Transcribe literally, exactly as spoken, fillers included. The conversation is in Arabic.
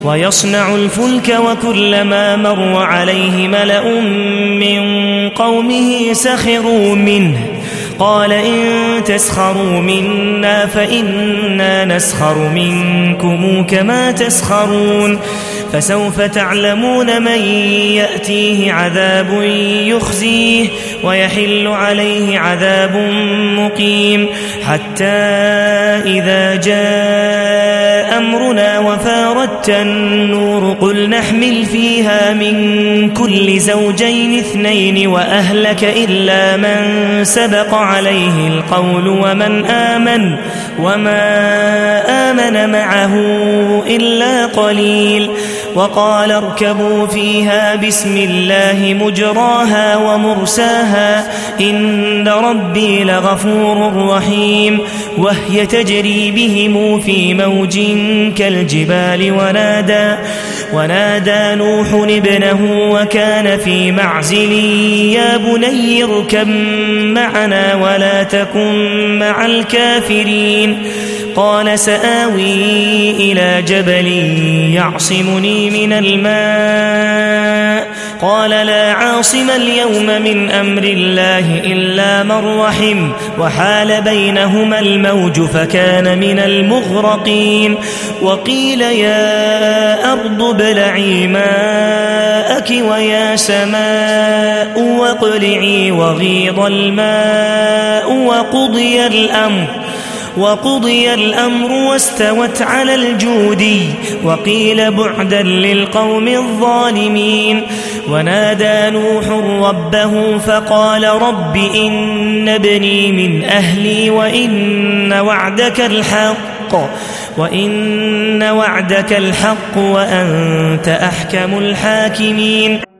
ويصنع الفلك وكلما مر عليه ملأ من قومه سخروا منه قال إن تسخروا منا فإنا نسخر منكم كما تسخرون فسوف تعلمون من يأتيه عذاب يخزيه ويحل عليه عذاب مقيم حتى إذا جاء أمرنا وفاردت النور قل نحمل فيها من كل زوجين اثنين وأهلك إلا من سبق عليه القول ومن آمن وما آمن معه إلا قليل وقال اركبوا فيها بسم الله مجراها ومرساها إن ربي لغفور رحيم وهي تجري بهم في موج كالجبال ونادى, ونادى نوح ابنه وكان في معزل يا بني اركب معنا ولا تكن مع الكافرين قال سآوي إلى جبل يعصمني من الماء قال لا عاصم اليوم من أمر الله إلا من رحم وحال بينهما الموج فكان من المغرقين وقيل يا أرض ابلعي ماءك ويا سماء واقلعي وغيض الماء وقضي الأمر وقضي الأمر واستوت على الجودي وقيل بعدا للقوم الظالمين ونادى نوح ربه فقال رب إن ابني من أهلي وإن وعدك الحق وإن وعدك الحق وأنت أحكم الحاكمين